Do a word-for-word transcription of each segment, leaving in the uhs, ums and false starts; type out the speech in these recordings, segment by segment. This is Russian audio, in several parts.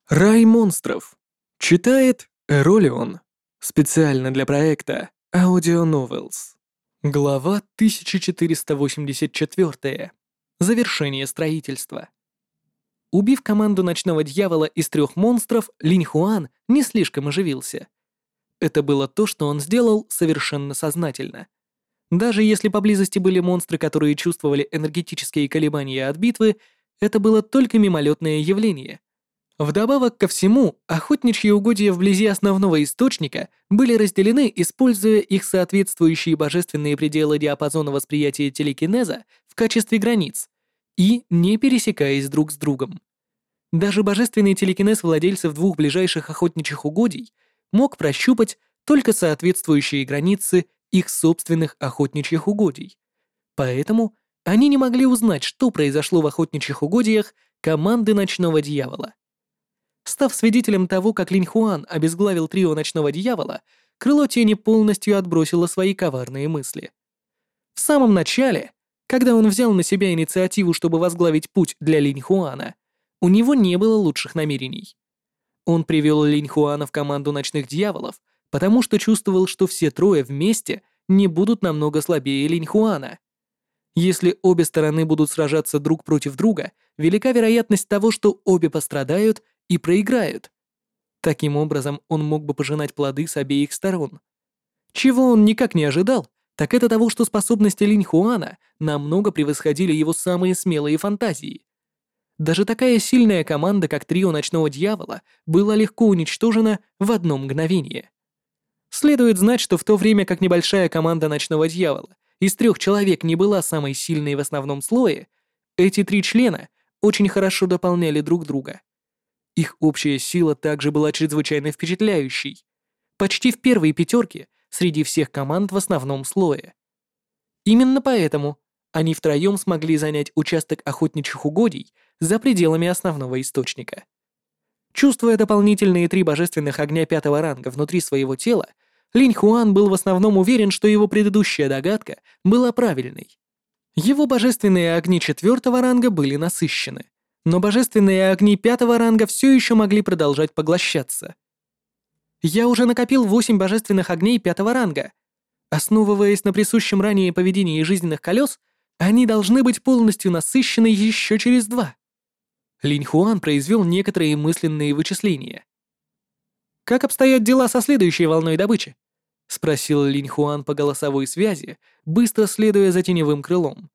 Рай монстров. Читает Эролион. Специально для проекта Audio Novels. Глава тысяча четыреста восемьдесят четыре. Завершение строительства. Убив команду Ночного Дьявола из трех монстров, Линь Хуан не слишком оживился. Это было то, что он сделал совершенно сознательно. Даже если поблизости были монстры, которые чувствовали энергетические колебания от битвы, это было только мимолетное явление. Вдобавок ко всему, охотничьи угодья вблизи основного источника были разделены, используя их соответствующие божественные пределы диапазона восприятия телекинеза в качестве границ и не пересекаясь друг с другом. Даже божественный телекинез владельцев двух ближайших охотничьих угодий мог прощупать только соответствующие границы их собственных охотничьих угодий. Поэтому они не могли узнать, что произошло в охотничьих угодьях команды Ночного Дьявола. Став свидетелем того, как Линь Хуан обезглавил трио Ночного Дьявола, Крыло Тени полностью отбросило свои коварные мысли. В самом начале, когда он взял на себя инициативу, чтобы возглавить путь для Линь Хуана, у него не было лучших намерений. Он привел Линь Хуана в команду Ночных Дьяволов, потому что чувствовал, что все трое вместе не будут намного слабее Линь Хуана. Если обе стороны будут сражаться друг против друга, велика вероятность того, что обе пострадают и проиграют. Таким образом, он мог бы пожинать плоды с обеих сторон. Чего он никак не ожидал, так это того, что способности Линь Хуана намного превосходили его самые смелые фантазии. Даже такая сильная команда, как трио Ночного Дьявола, была легко уничтожена в одно мгновение. Следует знать, что в то время как небольшая команда Ночного Дьявола из трех человек не была самой сильной в основном слое, эти три члена очень хорошо дополняли друг друга. Их общая сила также была чрезвычайно впечатляющей. Почти в первой пятерке среди всех команд в основном слое. Именно поэтому они втроем смогли занять участок охотничьих угодий за пределами основного источника. Чувствуя дополнительные три божественных огня пятого ранга внутри своего тела, Линь Хуан был в основном уверен, что его предыдущая догадка была правильной. Его божественные огни четвертого ранга были насыщены, но божественные огни пятого ранга все еще могли продолжать поглощаться. Я уже накопил восемь божественных огней пятого ранга. Основываясь на присущем ранее поведении жизненных колес, они должны быть полностью насыщены еще через два. Линь Хуан произвел некоторые мысленные вычисления. «Как обстоят дела со следующей волной добычи?» — спросил Линь Хуан по голосовой связи, быстро следуя за теневым крылом.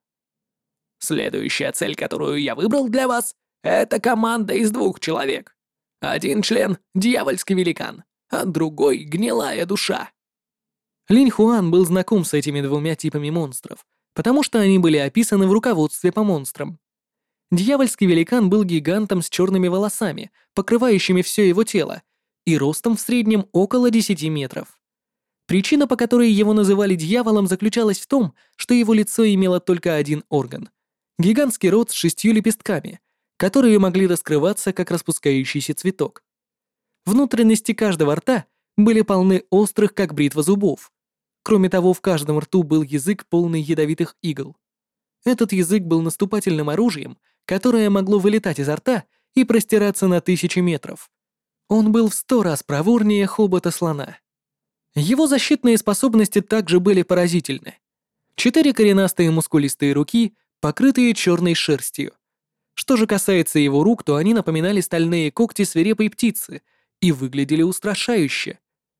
«Следующая цель, которую я выбрал для вас, это команда из двух человек. Один член — дьявольский великан, а другой — гнилая душа». Линь Хуан был знаком с этими двумя типами монстров, потому что они были описаны в руководстве по монстрам. Дьявольский великан был гигантом с черными волосами, покрывающими все его тело, и ростом в среднем около десяти метров. Причина, по которой его называли дьяволом, заключалась в том, что его лицо имело только один орган — гигантский рот с шестью лепестками, которые могли раскрываться, как распускающийся цветок. Внутренности каждого рта были полны острых, как бритва, зубов. Кроме того, в каждом рту был язык, полный ядовитых игл. Этот язык был наступательным оружием, которое могло вылетать изо рта и простираться на тысячи метров. Он был в сто раз проворнее хобота слона. Его защитные способности также были поразительны. Четыре коренастые мускулистые руки, покрытые черной шерстью. Что же касается его рук, то они напоминали стальные когти свирепой птицы и выглядели устрашающе.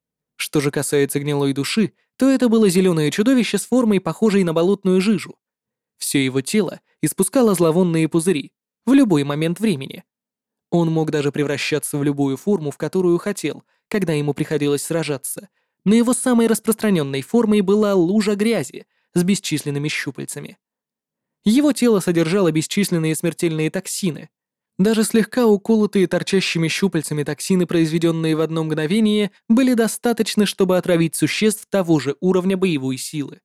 Что же касается гнилой души, то это было зеленое чудовище с формой, похожей на болотную жижу. Все его тело испускало зловонные пузыри в любой момент времени. Он мог даже превращаться в любую форму, в которую хотел, когда ему приходилось сражаться, но его самой распространенной формой была лужа грязи с бесчисленными щупальцами. Его тело содержало бесчисленные смертельные токсины. Даже слегка уколотые торчащими щупальцами токсины, произведенные в одно мгновение, были достаточны, чтобы отравить существ того же уровня боевой силы.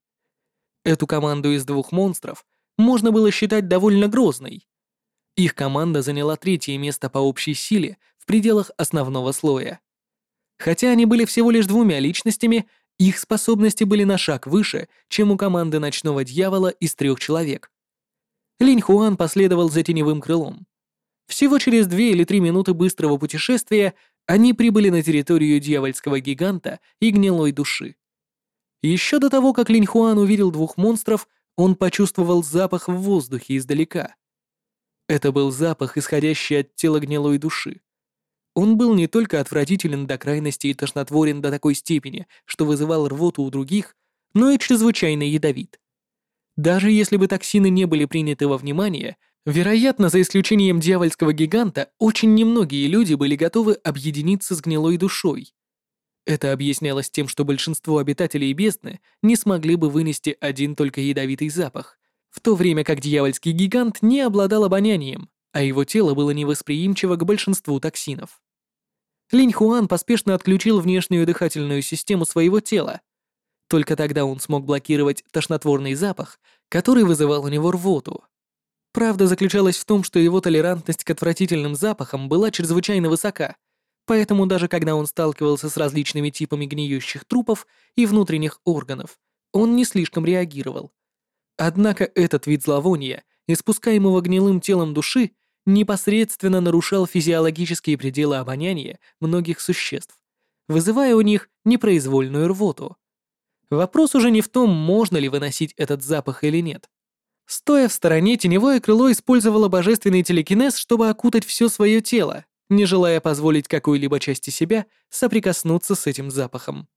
Эту команду из двух монстров можно было считать довольно грозной. Их команда заняла третье место по общей силе в пределах основного слоя. Хотя они были всего лишь двумя личностями, их способности были на шаг выше, чем у команды Ночного Дьявола из трех человек. Линь Хуан последовал за теневым крылом. Всего через две или три минуты быстрого путешествия они прибыли на территорию дьявольского гиганта и гнилой души. Еще до того, как Линь Хуан увидел двух монстров, он почувствовал запах в воздухе издалека. Это был запах, исходящий от тела гнилой души. Он был не только отвратителен до крайности и тошнотворен до такой степени, что вызывал рвоту у других, но и чрезвычайно ядовит. Даже если бы токсины не были приняты во внимание, вероятно, за исключением дьявольского гиганта, очень немногие люди были готовы объединиться с гнилой душой. Это объяснялось тем, что большинство обитателей бездны не смогли бы вынести один только ядовитый запах, в то время как дьявольский гигант не обладал обонянием, а его тело было невосприимчиво к большинству токсинов. Линь Хуан поспешно отключил внешнюю дыхательную систему своего тела. Только тогда он смог блокировать тошнотворный запах, который вызывал у него рвоту. Правда заключалась в том, что его толерантность к отвратительным запахам была чрезвычайно высока, поэтому даже когда он сталкивался с различными типами гниющих трупов и внутренних органов, он не слишком реагировал. Однако этот вид зловония, испускаемого гнилым телом души, непосредственно нарушал физиологические пределы обоняния многих существ, вызывая у них непроизвольную рвоту. Вопрос уже не в том, можно ли выносить этот запах или нет. Стоя в стороне, теневое крыло использовало божественный телекинез, чтобы окутать все свое тело, не желая позволить какой-либо части себя соприкоснуться с этим запахом.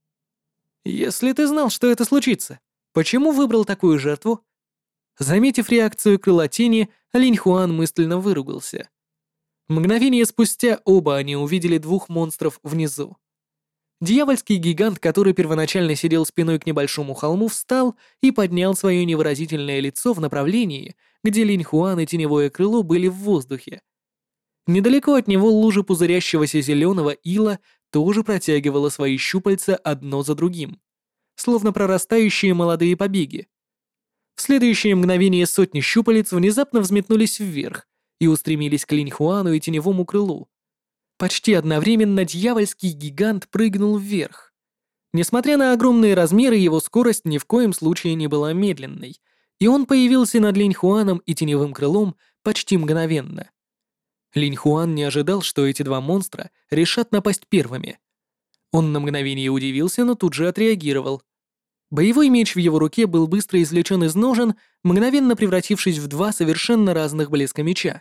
«Если ты знал, что это случится, почему выбрал такую жертву?» Заметив реакцию крыла тени, Линь Хуан мысленно выругался. Мгновение спустя оба они увидели двух монстров внизу. Дьявольский гигант, который первоначально сидел спиной к небольшому холму, встал и поднял свое невыразительное лицо в направлении, где Линь Хуан и теневое крыло были в воздухе. Недалеко от него лужа пузырящегося зеленого ила тоже протягивала свои щупальца одно за другим, словно прорастающие молодые побеги. В следующее мгновение сотни щупалец внезапно взметнулись вверх и устремились к Линь Хуану и теневому крылу. Почти одновременно дьявольский гигант прыгнул вверх. Несмотря на огромные размеры, его скорость ни в коем случае не была медленной, и он появился над Линь Хуаном и теневым крылом почти мгновенно. Линь Хуан не ожидал, что эти два монстра решат напасть первыми. Он на мгновение удивился, но тут же отреагировал. Боевой меч в его руке был быстро извлечен из ножен, мгновенно превратившись в два совершенно разных блеска меча.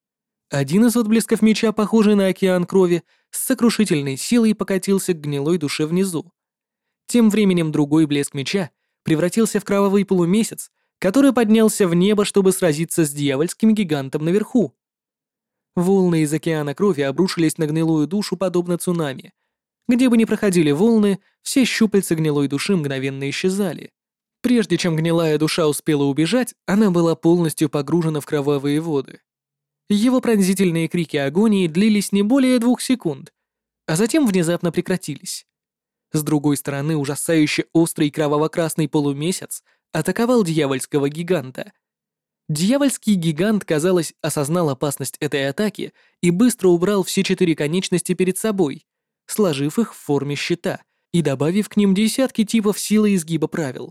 Один из отблесков меча, похожий на океан крови, с сокрушительной силой покатился к гнилой душе внизу. Тем временем другой блеск меча превратился в кровавый полумесяц, который поднялся в небо, чтобы сразиться с дьявольским гигантом наверху. Волны из океана крови обрушились на гнилую душу подобно цунами. Где бы ни проходили волны, все щупальца гнилой души мгновенно исчезали. Прежде чем гнилая душа успела убежать, она была полностью погружена в кровавые воды. Его пронзительные крики агонии длились не более двух секунд, а затем внезапно прекратились. С другой стороны, ужасающе острый кроваво-красный полумесяц атаковал дьявольского гиганта. Дьявольский гигант, казалось, осознал опасность этой атаки и быстро убрал все четыре конечности перед собой, сложив их в форме щита и добавив к ним десятки типов силы и изгиба правил.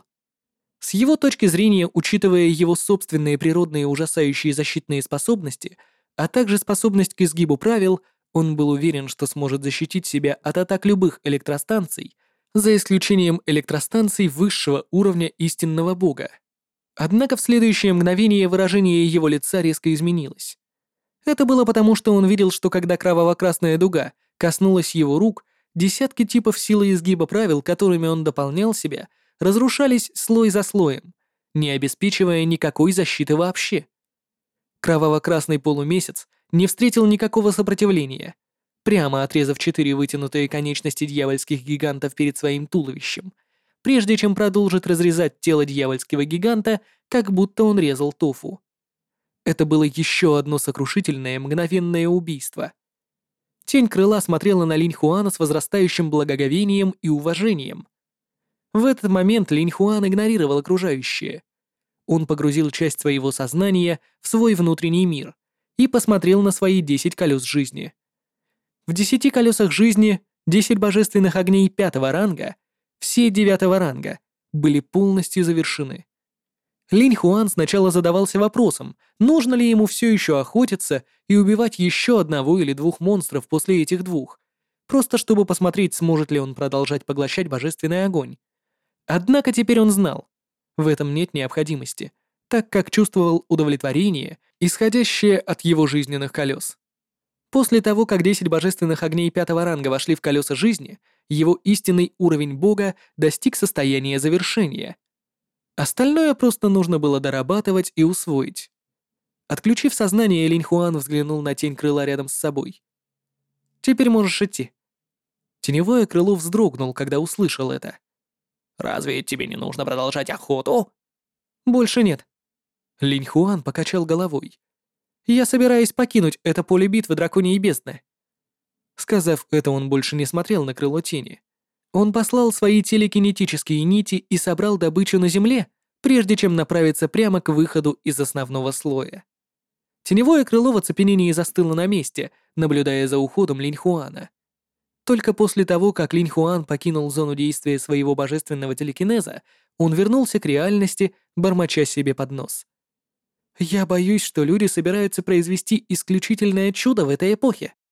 С его точки зрения, учитывая его собственные природные ужасающие защитные способности, а также способность к изгибу правил, он был уверен, что сможет защитить себя от атак любых электростанций, за исключением электростанций высшего уровня истинного бога. Однако в следующее мгновение выражение его лица резко изменилось. Это было потому, что он видел, что когда кроваво-красная дуга коснулась его рук, десятки типов силы изгиба правил, которыми он дополнял себя, разрушались слой за слоем, не обеспечивая никакой защиты вообще. Кроваво-красный полумесяц не встретил никакого сопротивления, прямо отрезав четыре вытянутые конечности дьявольских гигантов перед своим туловищем, прежде чем продолжить разрезать тело дьявольского гиганта, как будто он резал тофу. Это было еще одно сокрушительное мгновенное убийство. Тень крыла смотрела на Линь Хуана с возрастающим благоговением и уважением. В этот момент Линь Хуан игнорировал окружающее. Он погрузил часть своего сознания в свой внутренний мир и посмотрел на свои десять колес жизни. В десяти колесах жизни десять божественных огней пятого ранга, все девятого ранга, были полностью завершены. Линь Хуан сначала задавался вопросом, нужно ли ему все еще охотиться и убивать еще одного или двух монстров после этих двух, просто чтобы посмотреть, сможет ли он продолжать поглощать божественный огонь. Однако теперь он знал, в этом нет необходимости, так как чувствовал удовлетворение, исходящее от его жизненных колес. После того, как десять божественных огней пятого ранга вошли в колеса жизни, его истинный уровень бога достиг состояния завершения. Остальное просто нужно было дорабатывать и усвоить. Отключив сознание, Линь Хуан взглянул на тень крыла рядом с собой. «Теперь можешь идти». Теневое крыло вздрогнул, когда услышал это. «Разве тебе не нужно продолжать охоту?» «Больше нет». Линь Хуан покачал головой. «Я собираюсь покинуть это поле битвы драконьей бездны». Сказав это, он больше не смотрел на крыло тени. Он послал свои телекинетические нити и собрал добычу на земле, прежде чем направиться прямо к выходу из основного слоя. Теневое крыло в оцепенении застыло на месте, наблюдая за уходом Линь Хуана. Только после того, как Линь Хуан покинул зону действия своего божественного телекинеза, он вернулся к реальности, бормоча себе под нос. «Я боюсь, что люди собираются произвести исключительное чудо в этой эпохе».